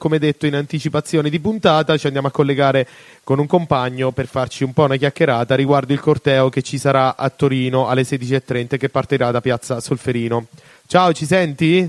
come detto in anticipazione di puntata, ci andiamo a collegare con un compagno per farci un po' una chiacchierata riguardo il corteo che ci sarà a Torino alle 16:30 che partirà da Piazza Solferino. Ciao, ci senti?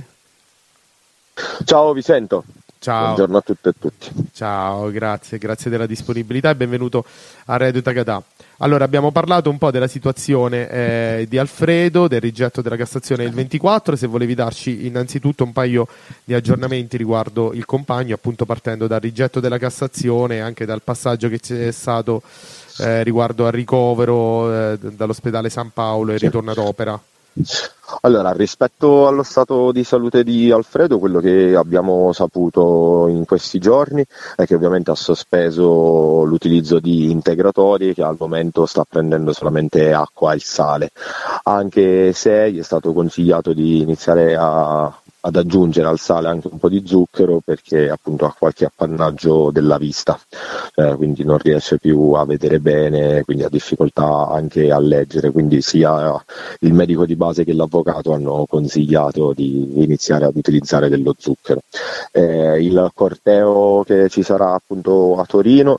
Ciao, vi sento. Ciao. Buongiorno a tutte e tutti. Ciao, grazie della disponibilità e benvenuto a Radio Tagadà. Allora, abbiamo parlato un po' della situazione di Alfredo, del rigetto della Cassazione del 24, se volevi darci innanzitutto un paio di aggiornamenti riguardo il compagno, appunto partendo dal rigetto della Cassazione e anche dal passaggio che c'è stato riguardo al ricovero dall'ospedale San Paolo e il ritorno ad opera. Allora, rispetto allo stato di salute di Alfredo, quello che abbiamo saputo in questi giorni è che ovviamente ha sospeso l'utilizzo di integratori, che al momento sta prendendo solamente acqua e sale, anche se gli è stato consigliato di iniziare ad aggiungere al sale anche un po' di zucchero perché appunto ha qualche appannaggio della vista, quindi non riesce più a vedere bene, quindi ha difficoltà anche a leggere, quindi sia il medico di base che l'avvocato hanno consigliato di iniziare ad utilizzare dello zucchero. Il corteo che ci sarà appunto a Torino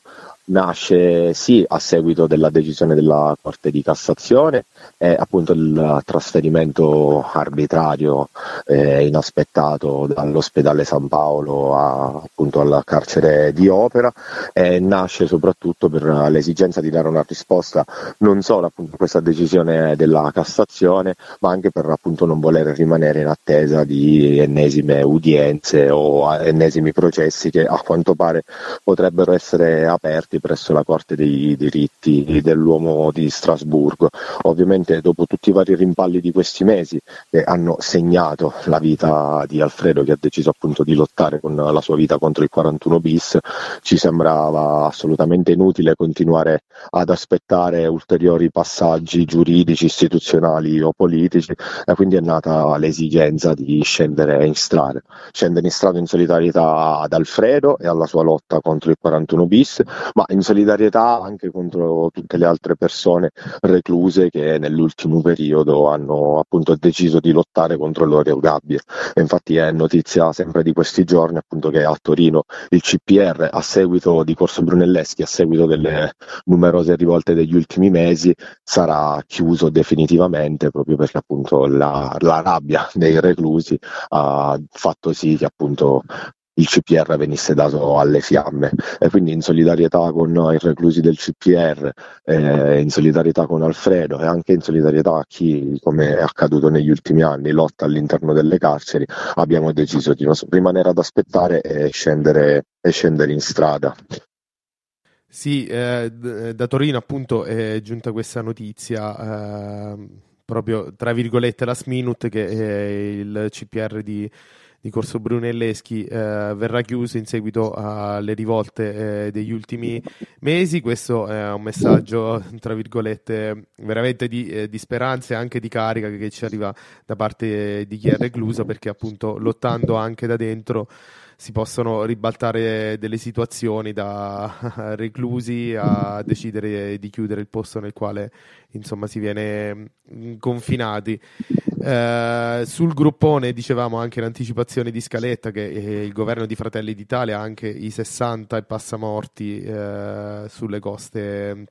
nasce sì a seguito della decisione della Corte di Cassazione e appunto il trasferimento arbitrario inaspettato dall'ospedale San Paolo appunto al carcere di Opera, e nasce soprattutto per l'esigenza di dare una risposta non solo appunto a questa decisione della Cassazione, ma anche per appunto non voler rimanere in attesa di ennesime udienze o ennesimi processi che a quanto pare potrebbero essere aperti presso la Corte dei diritti dell'uomo di Strasburgo. Ovviamente dopo tutti i vari rimpalli di questi mesi che hanno segnato la vita di Alfredo, che ha deciso appunto di lottare con la sua vita contro il 41 bis, ci sembrava assolutamente inutile continuare ad aspettare ulteriori passaggi giuridici, istituzionali o politici, e quindi è nata l'esigenza di scendere in strada in solidarietà ad Alfredo e alla sua lotta contro il 41 bis, ma in solidarietà anche contro tutte le altre persone recluse che nell'ultimo periodo hanno appunto deciso di lottare contro l'olio gabbia. E infatti è notizia sempre di questi giorni appunto che a Torino il CPR, a seguito di Corso Brunelleschi, a seguito delle numerose rivolte degli ultimi mesi, sarà chiuso definitivamente, proprio perché appunto la rabbia dei reclusi ha fatto sì che appunto il CPR venisse dato alle fiamme, e quindi in solidarietà con i reclusi del CPR, in solidarietà con Alfredo e anche in solidarietà a chi, come è accaduto negli ultimi anni, lotta all'interno delle carceri, abbiamo deciso di non rimanere ad aspettare e scendere in strada. Sì, da Torino appunto è giunta questa notizia, proprio tra virgolette last minute, che il CPR di Corso Brunelleschi verrà chiuso in seguito alle rivolte degli ultimi mesi. Questo è un messaggio tra virgolette veramente di speranza e anche di carica che ci arriva da parte di chi è recluso, perché appunto lottando anche da dentro si possono ribaltare delle situazioni, da reclusi a decidere di chiudere il posto nel quale insomma si viene confinati. Sul gruppone dicevamo anche l'anticipazione di Scaletta che il governo di Fratelli d'Italia ha anche i 60 e passamorti sulle coste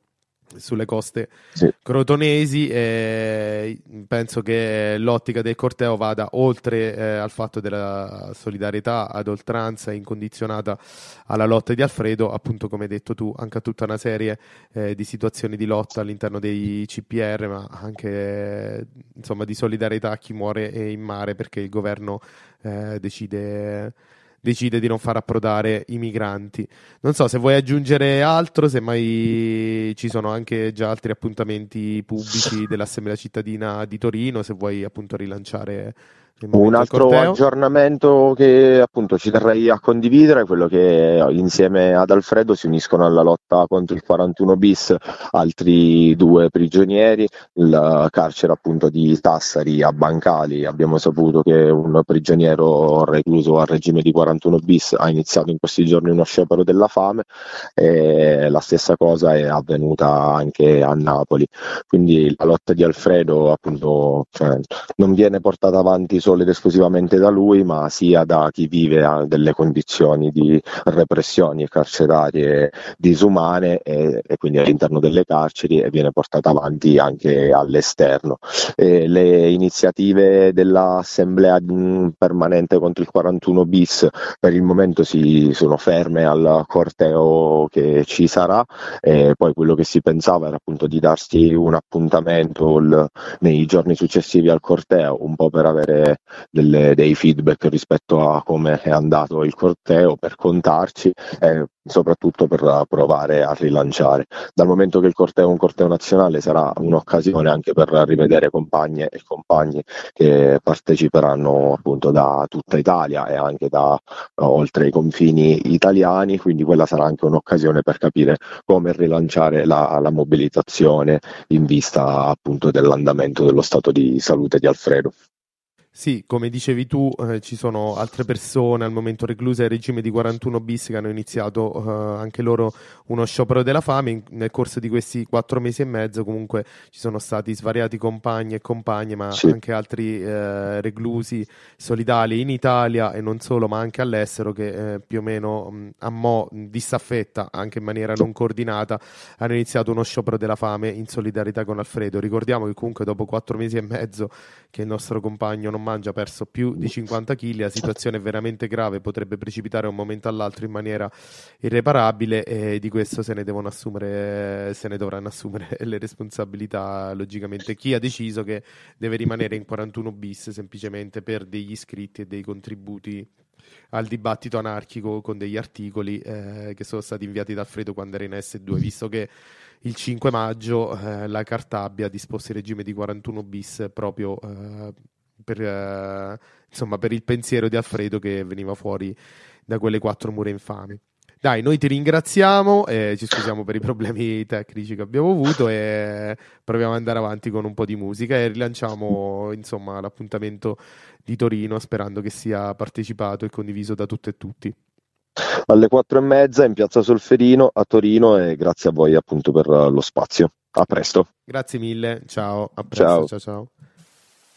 Sì. crotonesi, e penso che l'ottica del corteo vada oltre al fatto della solidarietà ad oltranza incondizionata alla lotta di Alfredo, appunto come hai detto tu, anche a tutta una serie di situazioni di lotta all'interno dei CPR, ma anche insomma di solidarietà a chi muore in mare perché il governo decide di non far approdare i migranti. Non so se vuoi aggiungere altro, se mai ci sono anche già altri appuntamenti pubblici dell'Assemblea cittadina di Torino, se vuoi appunto rilanciare il Un momento del altro corteo. aggiornamento che appunto ci terrei a condividere è quello che insieme ad Alfredo si uniscono alla lotta contro il 41 bis altri due prigionieri, il carcere appunto di Sassari a Bancali. Abbiamo saputo che un prigioniero recluso al regime di 41 bis ha iniziato in questi giorni uno sciopero della fame, e la stessa cosa è avvenuta anche a Napoli. Quindi la lotta di Alfredo appunto non viene portata avanti solo solo ed esclusivamente da lui, ma sia da chi vive a delle condizioni di repressioni carcerarie disumane e quindi all'interno delle carceri e viene portata avanti anche all'esterno. Le iniziative dell'Assemblea permanente contro il 41 bis per il momento si sono ferme al corteo che ci sarà, e poi quello che si pensava era appunto di darsi un appuntamento nei giorni successivi al corteo, un po' per avere dei feedback rispetto a come è andato il corteo, per contarci e soprattutto per provare a rilanciare. Dal momento che il corteo è un corteo nazionale, sarà un'occasione anche per rivedere compagne e compagni che parteciperanno appunto da tutta Italia e anche da oltre i confini italiani, quindi quella sarà anche un'occasione per capire come rilanciare la mobilitazione in vista appunto dell'andamento dello stato di salute di Alfredo. Sì, come dicevi tu, ci sono altre persone al momento recluse al regime di 41 bis che hanno iniziato anche loro uno sciopero della fame. Nel corso di questi 4 mesi e mezzo comunque ci sono stati svariati compagni e compagne, ma Sì. anche altri reclusi solidali in Italia e non solo, ma anche all'estero che più o meno a mo' disaffetta, anche in maniera non coordinata, hanno iniziato uno sciopero della fame in solidarietà con Alfredo. Ricordiamo che comunque dopo 4 mesi e mezzo che il nostro compagno non mangia, ha perso più di 50 kg, la situazione è veramente grave, potrebbe precipitare da un momento all'altro in maniera irreparabile e di questo se ne dovranno assumere le responsabilità logicamente chi ha deciso che deve rimanere in 41 bis semplicemente per degli iscritti e dei contributi al dibattito anarchico con degli articoli che sono stati inviati da Alfredo quando era in S2, visto che il 5 maggio la Cartabia ha disposto il regime di 41 bis proprio per il pensiero di Alfredo che veniva fuori da quelle 4 mura infami. Dai, noi ti ringraziamo e ci scusiamo per i problemi tecnici che abbiamo avuto e proviamo ad andare avanti con un po' di musica e rilanciamo insomma l'appuntamento di Torino sperando che sia partecipato e condiviso da tutte e tutti. Alle 4:30 in Piazza Solferino a Torino, e grazie a voi appunto per lo spazio. A presto. Grazie mille, ciao, a presto, Ciao. ciao ciao.